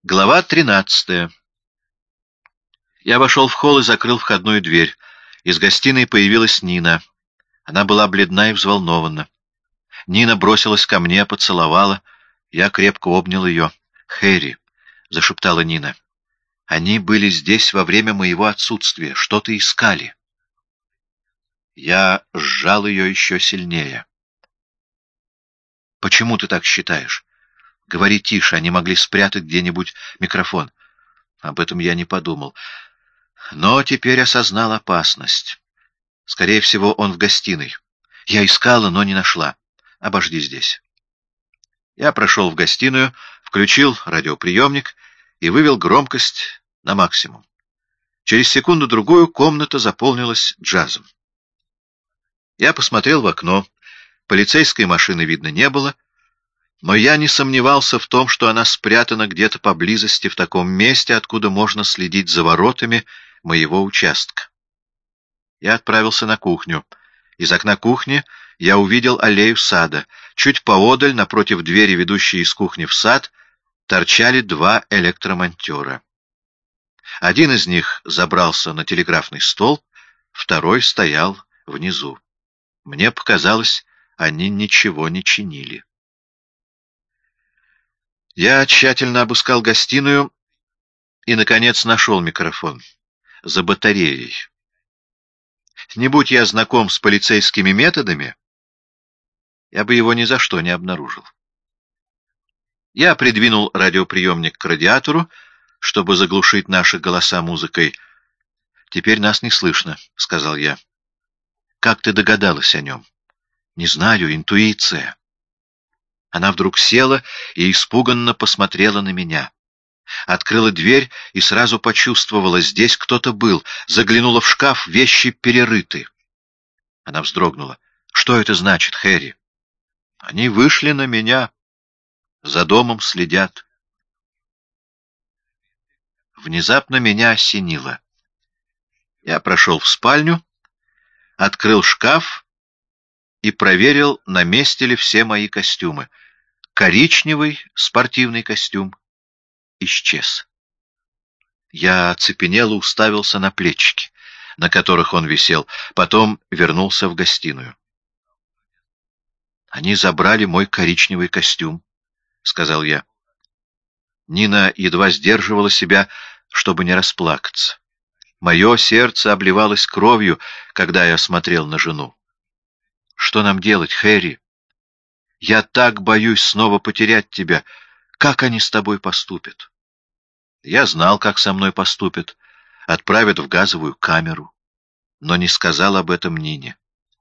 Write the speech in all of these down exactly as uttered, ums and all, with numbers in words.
Глава тринадцатая. Я вошел в холл и закрыл входную дверь. Из гостиной появилась Нина. Она была бледна и взволнована. Нина бросилась ко мне, поцеловала. Я крепко обнял ее. «Хэри», — зашептала Нина, — «они были здесь во время моего отсутствия, что-то искали». Я сжал ее еще сильнее. «Почему ты так считаешь? Говори тише, они могли спрятать где-нибудь микрофон». Об этом я не подумал. Но теперь осознал опасность. Скорее всего, он в гостиной. Я искала, но не нашла. Обожди здесь. Я прошел в гостиную, включил радиоприемник и вывел громкость на максимум. Через секунду-другую комната заполнилась джазом. Я посмотрел в окно. Полицейской машины видно не было, но я не сомневался в том, что она спрятана где-то поблизости в таком месте, откуда можно следить за воротами моего участка. Я отправился на кухню. Из окна кухни я увидел аллею сада. Чуть поодаль, напротив двери, ведущей из кухни в сад, торчали два электромонтера. Один из них забрался на телеграфный столб, второй стоял внизу. Мне показалось, они ничего не чинили. Я тщательно обыскал гостиную и, наконец, нашел микрофон. За батареей. Не будь я знаком с полицейскими методами, я бы его ни за что не обнаружил. Я придвинул радиоприемник к радиатору, чтобы заглушить наши голоса музыкой. «Теперь нас не слышно», — сказал я. «Как ты догадалась о нем?» «Не знаю, интуиция». Она вдруг села и испуганно посмотрела на меня. Открыла дверь и сразу почувствовала, здесь кто-то был. Заглянула в шкаф, вещи перерыты. Она вздрогнула. «Что это значит, Хэри?» «Они вышли на меня. За домом следят». Внезапно меня осенило. Я прошел в спальню, открыл шкаф и проверил, на месте ли все мои костюмы. Коричневый спортивный костюм исчез. Я оцепенело уставился на плечики, на которых он висел, потом вернулся в гостиную. «Они забрали мой коричневый костюм», — сказал я. Нина едва сдерживала себя, чтобы не расплакаться. Мое сердце обливалось кровью, когда я смотрел на жену. «Что нам делать, Хэри? Я так боюсь снова потерять тебя. Как они с тобой поступят?» Я знал, как со мной поступят. Отправят в газовую камеру. Но не сказал об этом Нине.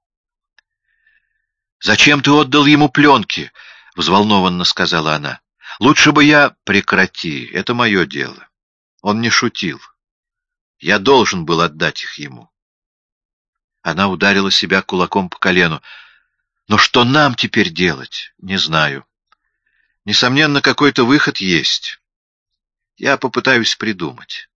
«Зачем ты отдал ему пленки?» — взволнованно сказала она. «Лучше бы я...» «Прекрати, это мое дело. Он не шутил. Я должен был отдать их ему». Она ударила себя кулаком по колену. «Но что нам теперь делать? Не знаю. Несомненно, какой-то выход есть. Я попытаюсь придумать.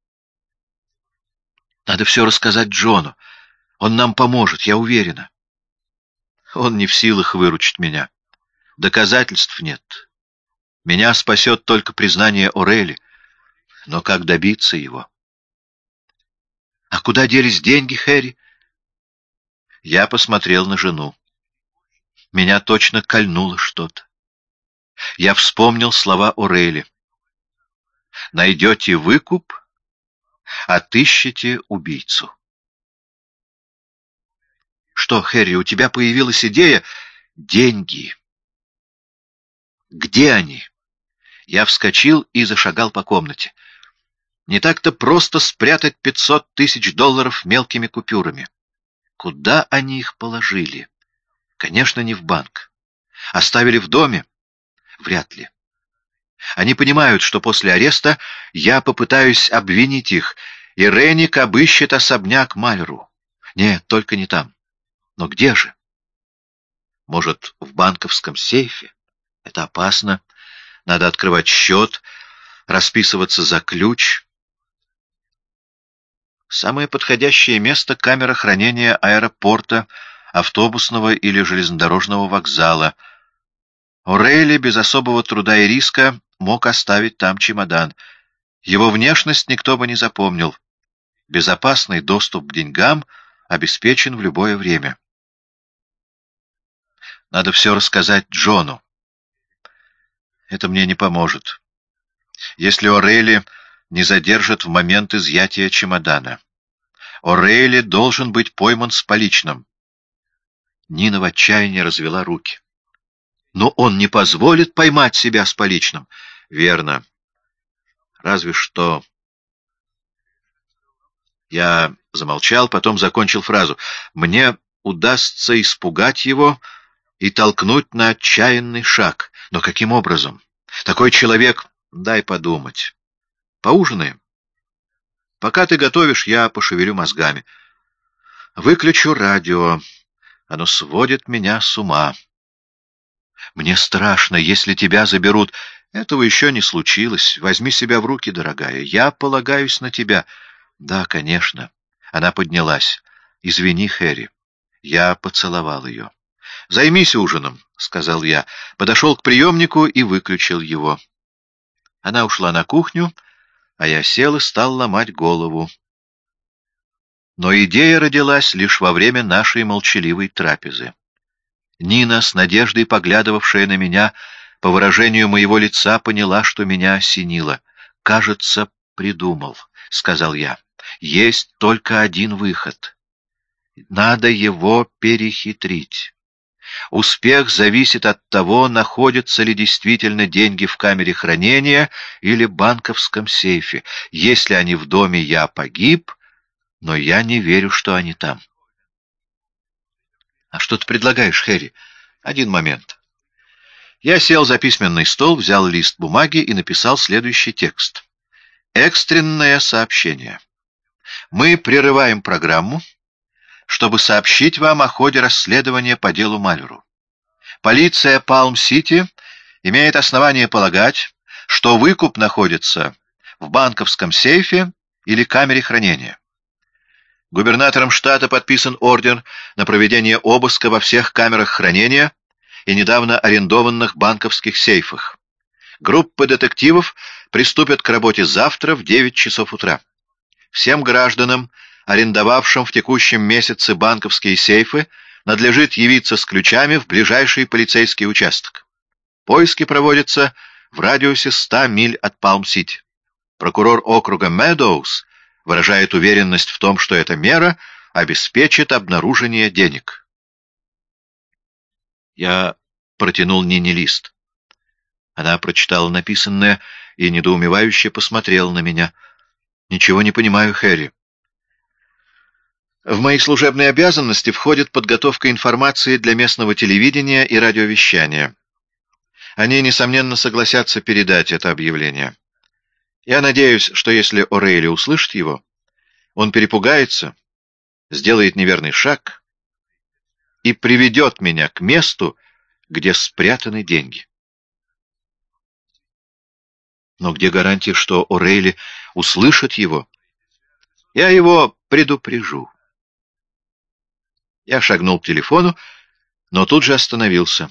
Надо все рассказать Джону. Он нам поможет, я уверена». «Он не в силах выручить меня. Доказательств нет. Меня спасет только признание Орели. Но как добиться его?» «А куда делись деньги, Хэри?» Я посмотрел на жену. Меня точно кольнуло что-то. Я вспомнил слова Орели. «Найдете выкуп, отыщете убийцу». «Что, Хэри, у тебя появилась идея?» «Деньги». «Где они?» Я вскочил и зашагал по комнате. Не так-то просто спрятать пятьсот тысяч долларов мелкими купюрами. Куда они их положили? Конечно, не в банк. Оставили в доме? Вряд ли. Они понимают, что после ареста я попытаюсь обвинить их, и Ренник обыщет особняк Мальру. Нет, только не там. Но где же? Может, в банковском сейфе? Это опасно. Надо открывать счет, расписываться за ключ. Самое подходящее место — камера хранения аэропорта, автобусного или железнодорожного вокзала. Орейли без особого труда и риска мог оставить там чемодан. Его внешность никто бы не запомнил. Безопасный доступ к деньгам обеспечен в любое время. Надо все рассказать Джону. Это мне не поможет. Если О'Рейли не задержат в момент изъятия чемодана. О'Рейли должен быть пойман с поличным. Нина в отчаянии развела руки. Но он не позволит поймать себя с поличным. Верно. Разве что... Я замолчал, потом закончил фразу. Мне удастся испугать его и толкнуть на отчаянный шаг. Но каким образом? Такой человек... Дай подумать. Поужинаем? Пока ты готовишь, я пошевелю мозгами. Выключу радио. Оно сводит меня с ума. Мне страшно, если тебя заберут. Этого еще не случилось. Возьми себя в руки, дорогая. Я полагаюсь на тебя. Да, конечно. Она поднялась. Извини, Хэри. Я поцеловал ее. Займись ужином, — сказал я. Подошел к приемнику и выключил его. Она ушла на кухню, а я сел и стал ломать голову. Но идея родилась лишь во время нашей молчаливой трапезы. Нина, с надеждой поглядывавшая на меня, по выражению моего лица поняла, что меня осенило. «Кажется, придумал», — сказал я. «Есть только один выход. Надо его перехитрить. Успех зависит от того, находятся ли действительно деньги в камере хранения или банковском сейфе. Если они в доме, я погиб, но я не верю, что они там». «А что ты предлагаешь, Хэри?» «Один момент». Я сел за письменный стол, взял лист бумаги и написал следующий текст. «Экстренное сообщение. Мы прерываем программу, чтобы сообщить вам о ходе расследования по делу Малеру. Полиция Палм-Сити имеет основание полагать, что выкуп находится в банковском сейфе или камере хранения. Губернатором штата подписан ордер на проведение обыска во всех камерах хранения и недавно арендованных банковских сейфах. Группа детективов приступят к работе завтра в девять часов утра. Всем гражданам, арендовавшим в текущем месяце банковские сейфы, надлежит явиться с ключами в ближайший полицейский участок. Поиски проводятся в радиусе ста миль от Палм-Сити. Прокурор округа Медоуз выражает уверенность в том, что эта мера обеспечит обнаружение денег. Я протянул Нине лист. Она прочитала написанное и недоумевающе посмотрела на меня. «Ничего не понимаю, Хэри». В мои служебные обязанности входит подготовка информации для местного телевидения и радиовещания. Они, несомненно, согласятся передать это объявление. Я надеюсь, что если О'Рейли услышит его, он перепугается, сделает неверный шаг и приведет меня к месту, где спрятаны деньги. Но где гарантия, что О'Рейли услышит его? Я его предупрежу. Я шагнул к телефону, но тут же остановился.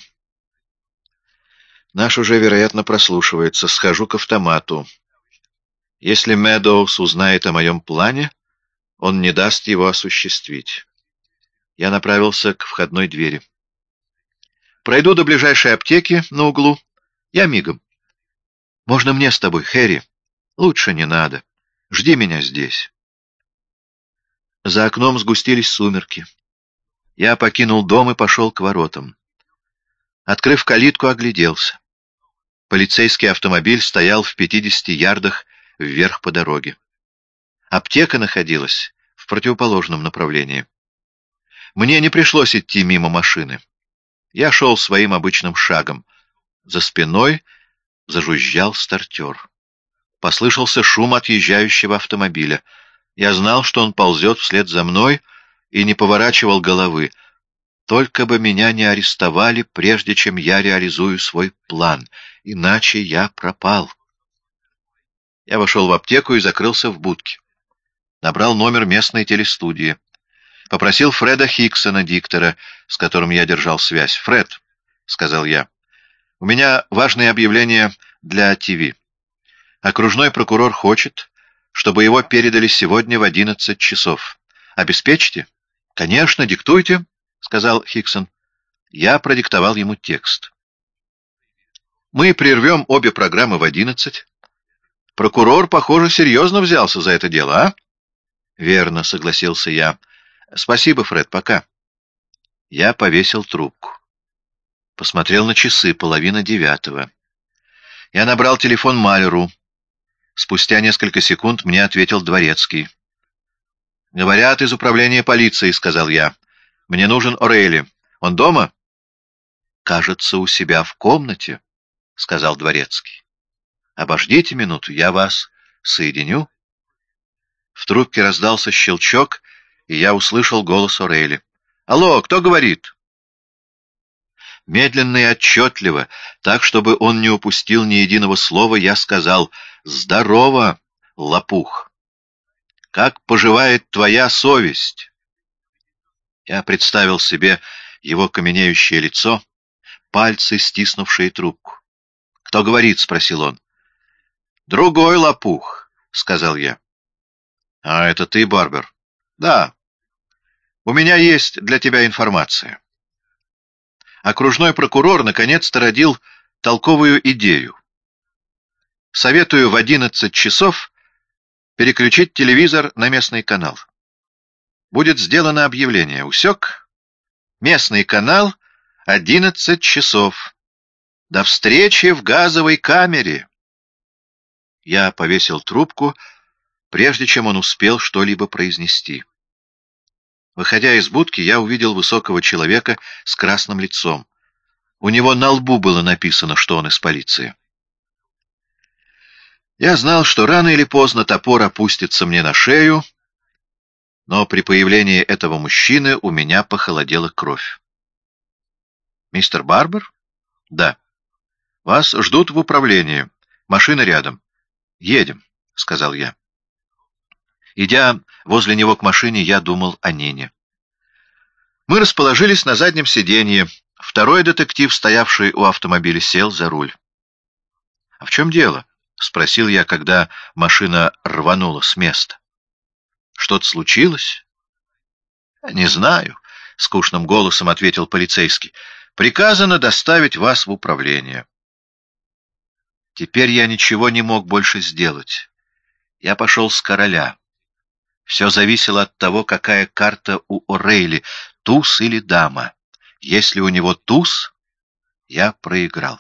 Наш уже, вероятно, прослушивается. Схожу к автомату. Если Медоуз узнает о моем плане, он не даст его осуществить. Я направился к входной двери. Пройду до ближайшей аптеки на углу. Я мигом. Можно мне с тобой, Хэри? Лучше не надо. Жди меня здесь. За окном сгустились сумерки. Я покинул дом и пошел к воротам. Открыв калитку, огляделся. Полицейский автомобиль стоял в пятидесяти ярдах вверх по дороге. Аптека находилась в противоположном направлении. Мне не пришлось идти мимо машины. Я шел своим обычным шагом. За спиной зажужжал стартер. Послышался шум отъезжающего автомобиля. Я знал, что он ползет вслед за мной, и не поворачивал головы. Только бы меня не арестовали, прежде чем я реализую свой план, иначе я пропал. Я вошел в аптеку и закрылся в будке. Набрал номер местной телестудии. Попросил Фреда Хиксона, диктора, с которым я держал связь. «Фред», — сказал я, — «у меня важное объявление для ТВ. Окружной прокурор хочет, чтобы его передали сегодня в одиннадцать часов. Обеспечите? — Конечно, диктуйте, — сказал Хиксон. Я продиктовал ему текст. Мы прервем обе программы в одиннадцать. Прокурор, похоже, серьезно взялся за это дело, а? Верно, согласился я. Спасибо, Фред, пока. Я повесил трубку. Посмотрел на часы, половина девятого. Я набрал телефон Малеру. Спустя несколько секунд мне ответил Дворецкий. «Говорят, из управления полиции», — сказал я. «Мне нужен О'Рейли. Он дома?» «Кажется, у себя в комнате», — сказал Дворецкий. «Обождите минуту, я вас соединю». В трубке раздался щелчок, и я услышал голос О'Рейли. «Алло, кто говорит?» Медленно и отчетливо, так, чтобы он не упустил ни единого слова, я сказал: «Здорово, лопух! Как поживает твоя совесть?» Я представил себе его каменеющее лицо, пальцы, стиснувшие трубку. «Кто говорит?» — спросил он. «Другой лопух», — сказал я. «А это ты, Барбер?» «Да. У меня есть для тебя информация». Окружной прокурор наконец-то родил толковую идею. Советую в одиннадцать часов переключить телевизор на местный канал. Будет сделано объявление. Усек? Местный канал, одиннадцать часов. До встречи в газовой камере. Я повесил трубку, прежде чем он успел что-либо произнести. Выходя из будки, я увидел высокого человека с красным лицом. У него на лбу было написано, что он из полиции. Я знал, что рано или поздно топор опустится мне на шею, но при появлении этого мужчины у меня похолодела кровь. «Мистер Барбер?» «Да». «Вас ждут в управлении. Машина рядом». «Едем», — сказал я. Идя возле него к машине, я думал о Нине. Мы расположились на заднем сиденье. Второй детектив, стоявший у автомобиля, сел за руль. «А в чем дело?» — спросил я, когда машина рванула с места. «Что-то случилось?» «Не знаю», — скучным голосом ответил полицейский. «Приказано доставить вас в управление». Теперь я ничего не мог больше сделать. Я пошел с короля. Все зависело от того, какая карта у О'Рейли, туз или дама. Если у него туз, я проиграл.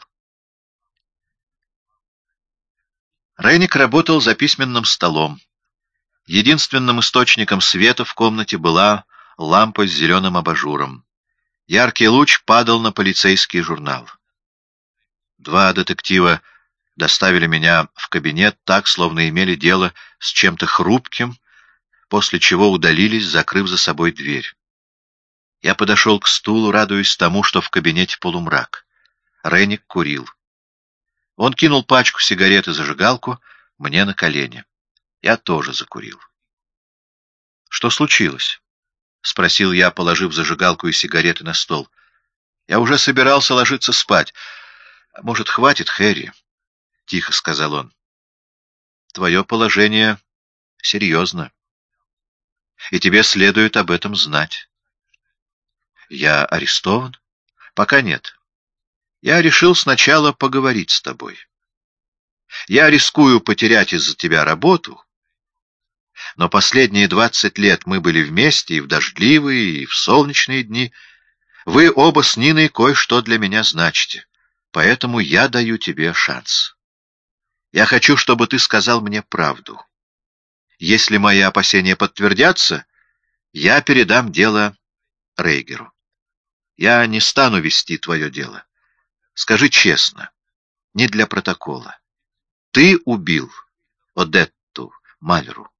Рейник работал за письменным столом. Единственным источником света в комнате была лампа с зеленым абажуром. Яркий луч падал на полицейский журнал. Два детектива доставили меня в кабинет так, словно имели дело с чем-то хрупким, после чего удалились, закрыв за собой дверь. Я подошел к стулу, радуясь тому, что в кабинете полумрак. Рейник курил. Он кинул пачку сигарет и зажигалку мне на колени. Я тоже закурил. «Что случилось?» — спросил я, положив зажигалку и сигареты на стол. Я уже собирался ложиться спать. «Может, хватит, Хэри?» — тихо сказал он. «Твое положение серьезно, и тебе следует об этом знать». «Я арестован?» «Пока нет. Я решил сначала поговорить с тобой. Я рискую потерять из-за тебя работу, но последние двадцать лет мы были вместе и в дождливые, и в солнечные дни. Вы оба с Ниной кое-что для меня значите, поэтому я даю тебе шанс. Я хочу, чтобы ты сказал мне правду. Если мои опасения подтвердятся, я передам дело Рейгеру. Я не стану вести твое дело. Скажи честно, не для протокола. Ты убил Одетту Малеру».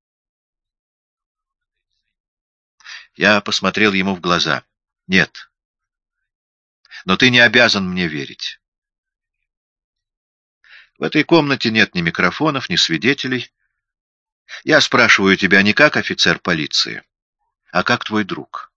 Я посмотрел ему в глаза. «Нет. Но ты не обязан мне верить. В этой комнате нет ни микрофонов, ни свидетелей. Я спрашиваю тебя не как офицер полиции, а как твой друг».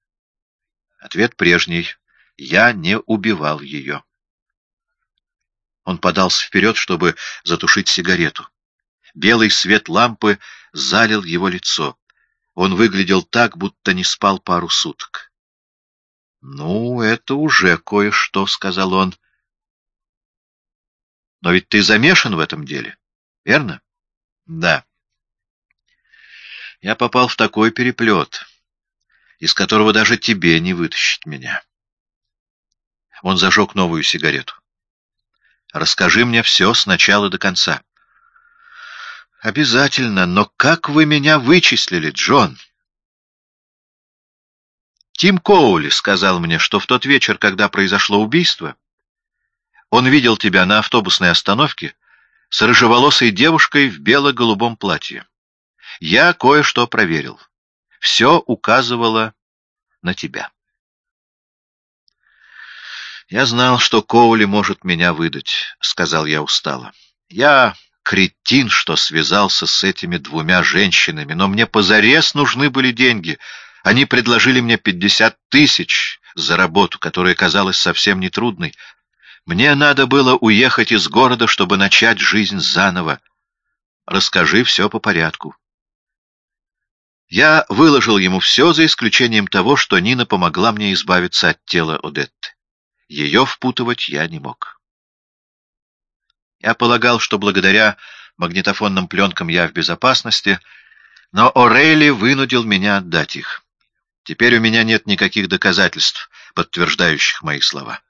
Ответ прежний. Я не убивал ее. Он подался вперед, чтобы затушить сигарету. Белый свет лампы залил его лицо. Он выглядел так, будто не спал пару суток. «Ну, это уже кое-что», — сказал он. «Но ведь ты замешан в этом деле, верно?» «Да». «Я попал в такой переплет, из которого даже тебе не вытащить меня». Он зажег новую сигарету. «Расскажи мне все с начала до конца». «Обязательно, но как вы меня вычислили, Джон?» «Тим Коули сказал мне, что в тот вечер, когда произошло убийство, он видел тебя на автобусной остановке с рыжеволосой девушкой в бело-голубом платье. Я кое-что проверил. Все указывало на тебя». «Я знал, что Коули может меня выдать», — сказал я устало. «Я кретин, что связался с этими двумя женщинами, но мне позарез нужны были деньги. Они предложили мне пятьдесят тысяч за работу, которая казалась совсем нетрудной. Мне надо было уехать из города, чтобы начать жизнь заново. Расскажи все по порядку». Я выложил ему все, за исключением того, что Нина помогла мне избавиться от тела Одетты. Ее впутывать я не мог. Я полагал, что благодаря магнитофонным пленкам я в безопасности, но О'Рейли вынудил меня отдать их. Теперь у меня нет никаких доказательств, подтверждающих мои слова.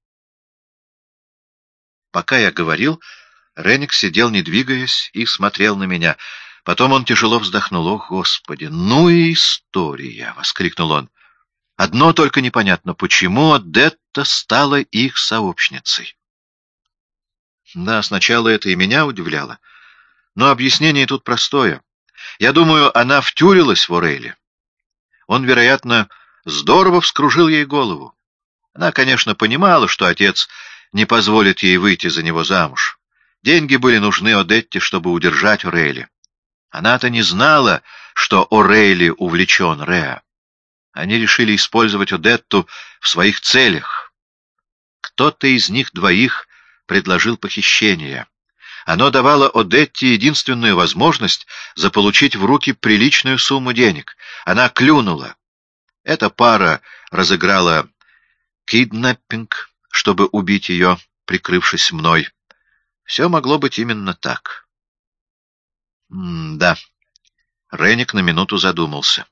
Пока я говорил, Ренник сидел, не двигаясь, и смотрел на меня. Потом он тяжело вздохнул. «О, Господи! Ну и история!» — воскликнул он. «Одно только непонятно, почему Одетта стала их сообщницей». Да, сначала это и меня удивляло. Но объяснение тут простое. Я думаю, она втюрилась в О'Рейли. Он, вероятно, здорово вскружил ей голову. Она, конечно, понимала, что отец не позволит ей выйти за него замуж. Деньги были нужны Одетте, чтобы удержать О'Рейли. Она-то не знала, что О'Рейли увлечен Реа. Они решили использовать Одетту в своих целях. Кто-то из них двоих предложил похищение. Оно давало Одетте единственную возможность заполучить в руки приличную сумму денег. Она клюнула. Эта пара разыграла киднаппинг, чтобы убить ее, прикрывшись мной. Все могло быть именно так. М-да. Ренник на минуту задумался.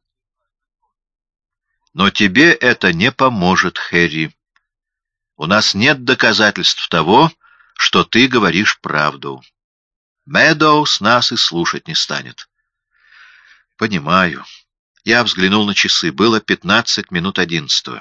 «Но тебе это не поможет, Хэри. У нас нет доказательств того, что ты говоришь правду. Мэдоуз нас и слушать не станет». «Понимаю». Я взглянул на часы. Было пятнадцать минут одиннадцатого.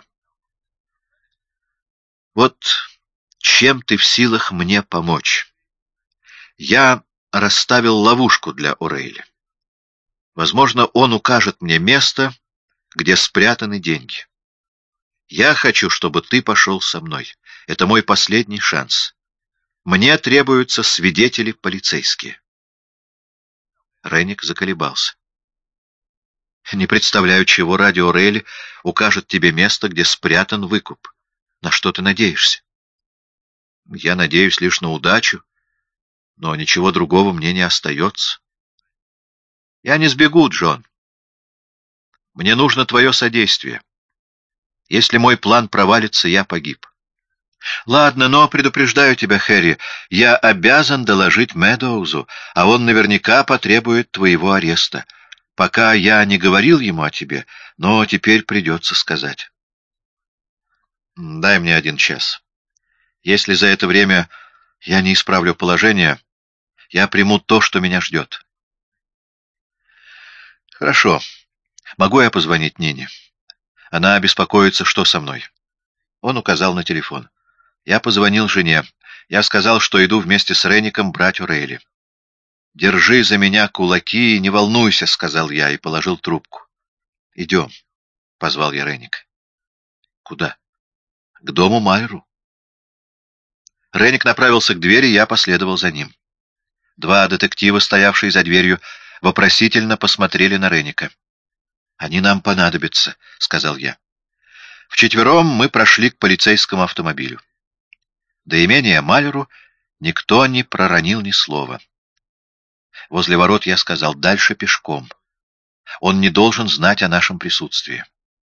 «Вот чем ты в силах мне помочь? Я расставил ловушку для О'Рейли. Возможно, он укажет мне место, где спрятаны деньги. Я хочу, чтобы ты пошел со мной. Это мой последний шанс. Мне требуются свидетели полицейские». Ренник заколебался. «Не представляю, чего ради О'Рейли укажет тебе место, где спрятан выкуп. На что ты надеешься?» «Я надеюсь лишь на удачу, но ничего другого мне не остается». «Я не сбегу, Джон. Мне нужно твое содействие. Если мой план провалится, я погиб». «Ладно, но предупреждаю тебя, Хэри, я обязан доложить Мэдоузу, а он наверняка потребует твоего ареста. Пока я не говорил ему о тебе, но теперь придется сказать». «Дай мне один час. Если за это время я не исправлю положение, я приму то, что меня ждет». «Хорошо. Могу я позвонить Нине? Она беспокоится, что со мной». Он указал на телефон. Я позвонил жене. Я сказал, что иду вместе с Ренником брать О'Рейли. «Держи за меня кулаки и не волнуйся», — сказал я и положил трубку. «Идем», — позвал я Ренника. «Куда?» «К дому Майру». Ренник направился к двери, я последовал за ним. Два детектива, стоявшие за дверью, вопросительно посмотрели на Ренника. «Они нам понадобятся», — сказал я. Вчетвером мы прошли к полицейскому автомобилю. До имения Малеру Никто не проронил ни слова. Возле ворот я сказал: дальше пешком. Он не должен знать о нашем присутствии.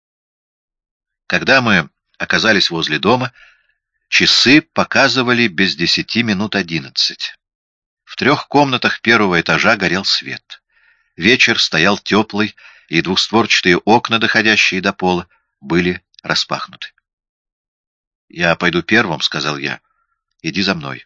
Когда мы оказались возле дома, часы показывали без десяти минут одиннадцать. В трех комнатах первого этажа горел свет. Вечер стоял теплый, и двухстворчатые окна, доходящие до пола, были распахнуты. «Я пойду первым», — сказал я. «Иди за мной».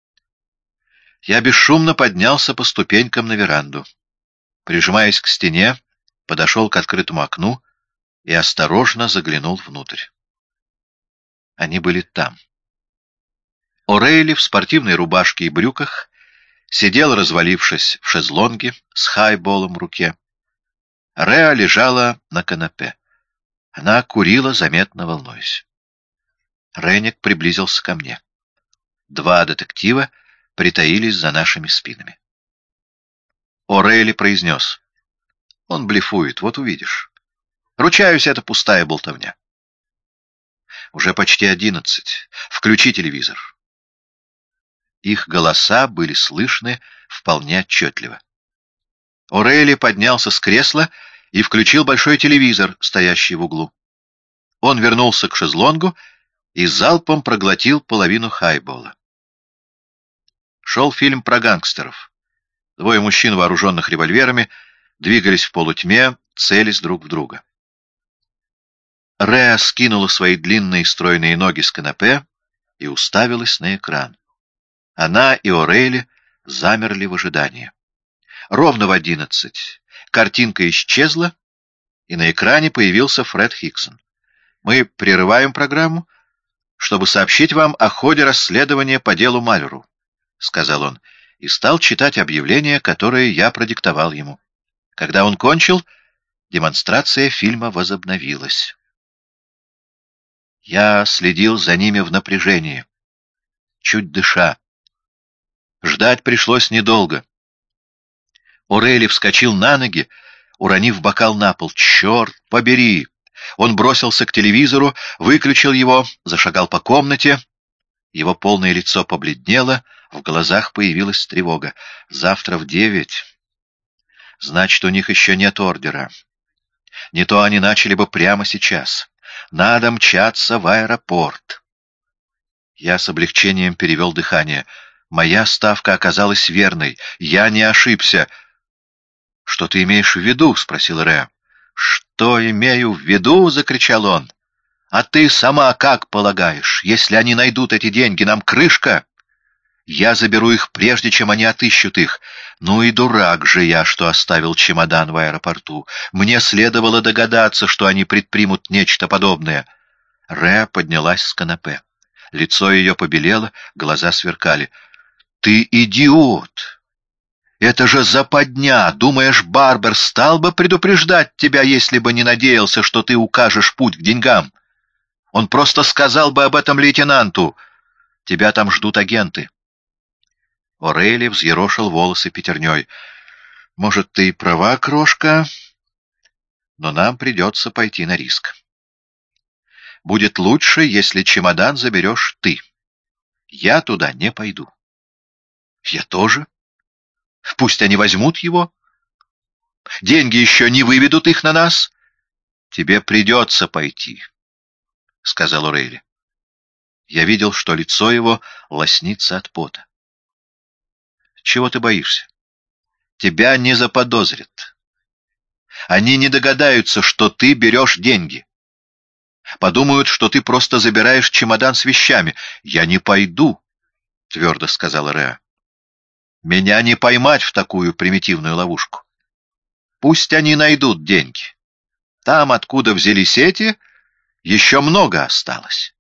Я бесшумно поднялся по ступенькам на веранду. Прижимаясь к стене, подошел к открытому окну и осторожно заглянул внутрь. Они были там. О'Рейли в спортивной рубашке и брюках сидел, развалившись в шезлонге, с хайболом в руке. Реа лежала на канапе. Она курила, заметно волнуясь. Ренник приблизился ко мне. Два детектива притаились за нашими спинами. О'Рейли произнес: «Он блефует, вот увидишь. Ручаюсь, это пустая болтовня». Уже почти одиннадцать. Включи телевизор. Их голоса были слышны вполне отчетливо. О'Рейли поднялся с кресла и включил большой телевизор, стоящий в углу. Он вернулся к шезлонгу и залпом проглотил половину хайбола. Шел фильм про гангстеров. Двое мужчин, вооруженных револьверами, двигались в полутьме, целясь друг в друга. Реа скинула свои длинные стройные ноги с канапе и уставилась на экран. Она и О'Рейли замерли в ожидании. Ровно в одиннадцать картинка исчезла, и на экране появился Фред Хигсон. «Мы прерываем программу, чтобы сообщить вам о ходе расследования по делу Малеру», — сказал он, и стал читать объявление, которое я продиктовал ему. Когда он кончил, демонстрация фильма возобновилась. Я следил за ними в напряжении, чуть дыша. Ждать пришлось недолго. О'Рейли вскочил на ноги, уронив бокал на пол. «Черт побери!» Он бросился к телевизору, выключил его, зашагал по комнате. Его полное лицо побледнело, в глазах появилась тревога. «Завтра в девять. Значит, у них еще нет ордера. Не то они начали бы прямо сейчас. Надо мчаться в аэропорт». Я с облегчением перевел дыхание. Моя ставка оказалась верной. Я не ошибся. «Что ты имеешь в виду?» — спросил Реа. «Что имею в виду?» — закричал он. «А ты сама как полагаешь? Если они найдут эти деньги, нам крышка? Я заберу их, прежде чем они отыщут их. Ну и дурак же я, что оставил чемодан в аэропорту. Мне следовало догадаться, что они предпримут нечто подобное». Реа поднялась с канапе. Лицо ее побелело, глаза сверкали. «Ты идиот! Это же западня! Думаешь, Барбер стал бы предупреждать тебя, если бы не надеялся, что ты укажешь путь к деньгам? Он просто сказал бы об этом лейтенанту. Тебя там ждут агенты». О'Рейли взъерошил волосы пятерней. «Может, ты и права, крошка, но нам придется пойти на риск. Будет лучше, если чемодан заберешь ты. Я туда не пойду». «Я тоже. Пусть они возьмут его. Деньги еще не выведут их на нас». «Тебе придется пойти», — сказал О'Рейли. Я видел, что лицо его лоснится от пота. «Чего ты боишься? Тебя не заподозрят. Они не догадаются, что ты берешь деньги. Подумают, что ты просто забираешь чемодан с вещами». «Я не пойду», — твердо сказала Реа. «Меня не поймать в такую примитивную ловушку. Пусть они найдут деньги. Там, откуда взялись эти, еще много осталось».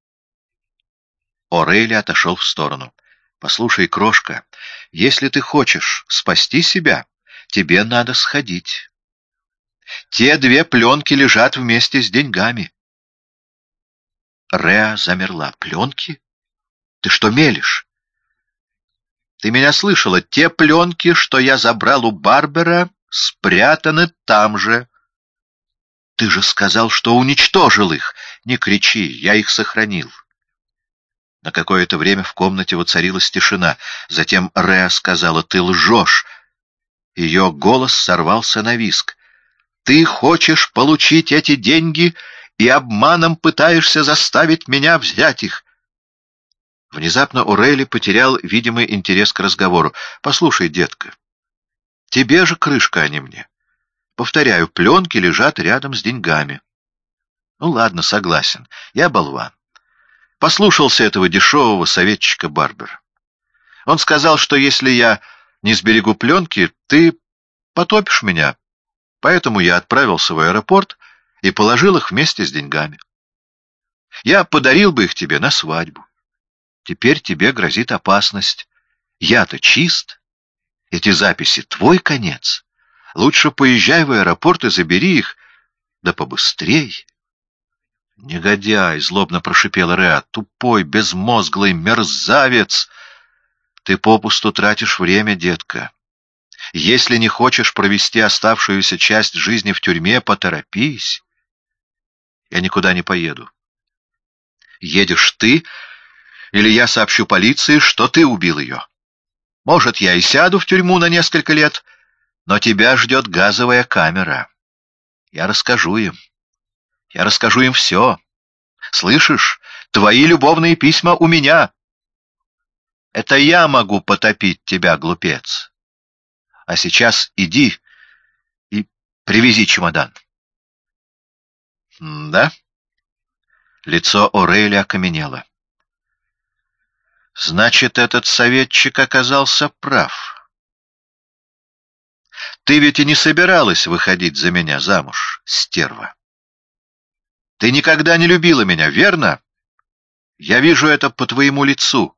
О'Рейли отошел в сторону. «Послушай, крошка, если ты хочешь спасти себя, тебе надо сходить. Те две пленки лежат вместе с деньгами». Реа замерла. «Пленки? Ты что мелешь?» «Ты меня слышала? Те пленки, что я забрал у Барбера, спрятаны там же». «Ты же сказал, что уничтожил их!» «Не кричи, я их сохранил. На какое-то время в комнате воцарилась тишина. Затем Реа сказала: «Ты лжешь!» Ее голос сорвался на визг. «Ты хочешь получить эти деньги и обманом пытаешься заставить меня взять их!» Внезапно Орейли потерял видимый интерес к разговору. «Послушай, детка, тебе же крышка, а не мне. Повторяю, пленки лежат рядом с деньгами». «Ну ладно, согласен. Я болван. Послушался этого дешевого советчика Барбера. Он сказал, что если я не сберегу пленки, ты потопишь меня. Поэтому я отправился в аэропорт и положил их вместе с деньгами. Я подарил бы их тебе на свадьбу. Теперь тебе грозит опасность. Я-то чист. Эти записи — твой конец. Лучше поезжай в аэропорт и забери их, да побыстрей». «Негодяй!» — злобно прошипела Реа. «Тупой, безмозглый мерзавец! Ты попусту тратишь время, детка. Если не хочешь провести оставшуюся часть жизни в тюрьме, поторопись. Я никуда не поеду. Едешь ты, или я сообщу полиции, что ты убил ее. Может, я и сяду в тюрьму на несколько лет, но тебя ждет газовая камера. Я расскажу им. Я расскажу им все. Слышишь? Твои любовные письма у меня. Это я могу потопить тебя, глупец. А сейчас иди и привези чемодан». «Да?» Лицо Орейли окаменело. «Значит, этот советчик оказался прав. Ты ведь и не собиралась выходить за меня замуж, стерва. Ты никогда не любила меня, верно? Я вижу это по твоему лицу».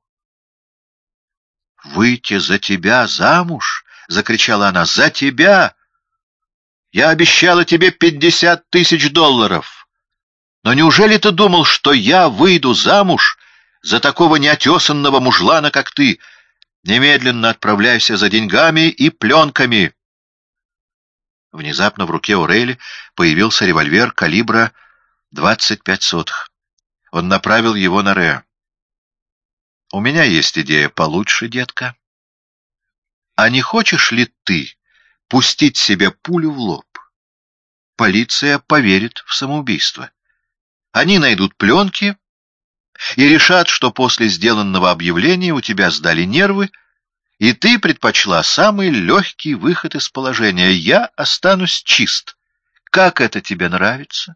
«Выйти за тебя замуж?» — закричала она. «За тебя! Я обещала тебе пятьдесят тысяч долларов. Но неужели ты думал, что я выйду замуж за такого неотесанного мужлана, как ты? Немедленно отправляйся за деньгами и пленками». Внезапно в руке Орейли появился револьвер калибра двадцать пять сотых. Он направил его на Реа. «У меня есть идея получше, детка. А не хочешь ли ты пустить себе пулю в лоб? Полиция поверит в самоубийство. Они найдут пленки и решат, что после сделанного объявления у тебя сдали нервы, и ты предпочла самый легкий выход из положения. Я останусь чист. Как это тебе нравится?»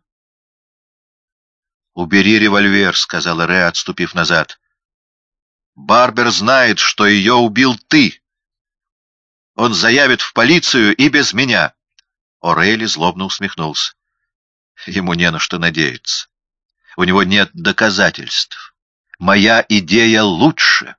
«Убери револьвер», — сказала Реа, отступив назад. «Барбер знает, что ее убил ты. Он заявит в полицию и без меня». Орейли злобно усмехнулся. Ему не на что надеяться. У него нет доказательств. Моя идея лучше.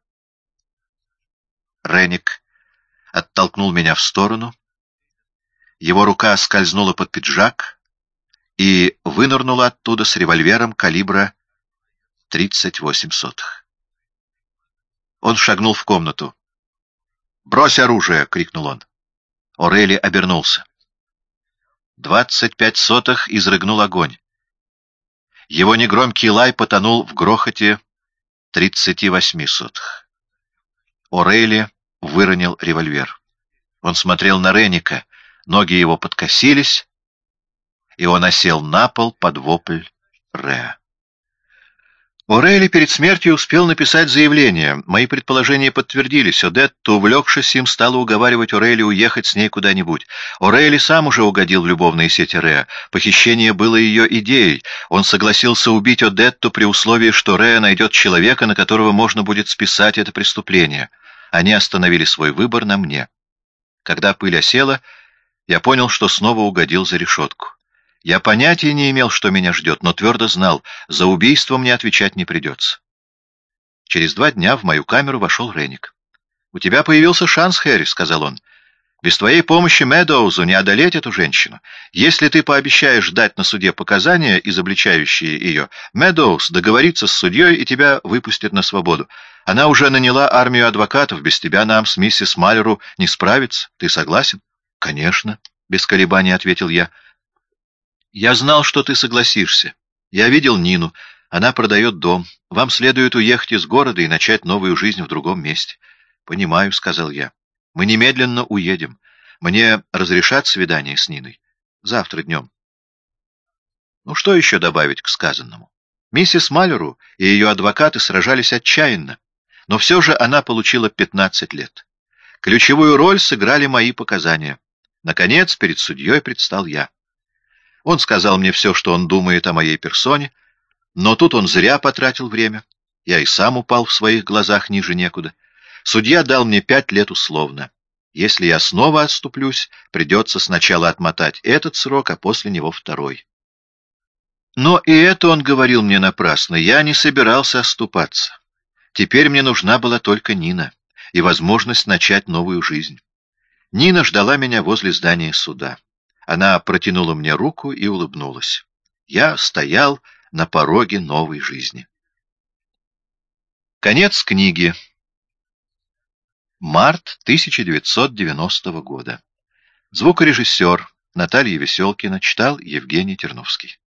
Ренник оттолкнул меня в сторону. Его рука скользнула под пиджак и вынырнула оттуда с револьвером калибра тридцать восемь сотых. Он шагнул в комнату. «Брось оружие!» — крикнул он. Орейли обернулся. Двадцать пять сотых изрыгнул огонь. Его негромкий лай потонул в грохоте тридцати восьми сотых. Орейли выронил револьвер. Он смотрел на Ренника, ноги его подкосились, и он осел на пол под вопль Реа. Орейли перед смертью успел написать заявление. Мои предположения подтвердились. Одетта, увлекшись им, стала уговаривать Орейли уехать с ней куда-нибудь. Орейли сам уже угодил в любовные сети Реа. Похищение было ее идеей. Он согласился убить Одетту при условии, что Реа найдет человека, на которого можно будет списать это преступление. Они остановили свой выбор на мне. Когда пыль осела, я понял, что снова угодил за решетку. Я понятия не имел, что меня ждет, но твердо знал, за убийство мне отвечать не придется. Через два дня в мою камеру вошел Ренник. «У тебя появился шанс, Хэри», — сказал он. «Без твоей помощи Медоузу не одолеть эту женщину. Если ты пообещаешь дать на суде показания, изобличающие ее, Медоуз договорится с судьей и тебя выпустит на свободу. Она уже наняла армию адвокатов, без тебя нам с миссис Малеру не справиться. Ты согласен?» «Конечно», — без колебаний ответил я. «Я знал, что ты согласишься. Я видел Нину. Она продает дом. Вам следует уехать из города и начать новую жизнь в другом месте. Понимаю, — сказал я. Мы немедленно уедем. Мне разрешат свидание с Ниной? Завтра днем. Ну, что еще добавить к сказанному? Миссис Малеру и ее адвокаты сражались отчаянно, но все же она получила пятнадцать лет. Ключевую роль сыграли мои показания. Наконец, перед судьей предстал я. Он сказал мне все, что он думает о моей персоне, но тут он зря потратил время. Я и сам упал в своих глазах ниже некуда. Судья дал мне пять лет условно. Если я снова отступлюсь, придется сначала отмотать этот срок, а после него второй. Но и это он говорил мне напрасно. Я не собирался отступаться. Теперь мне нужна была только Нина и возможность начать новую жизнь. Нина ждала меня возле здания суда. Она протянула мне руку и улыбнулась. Я стоял на пороге новой жизни. Конец книги. Март тысяча девятьсот девяностого года. Звукорежиссер Наталья Веселкина читал Евгений Терновский.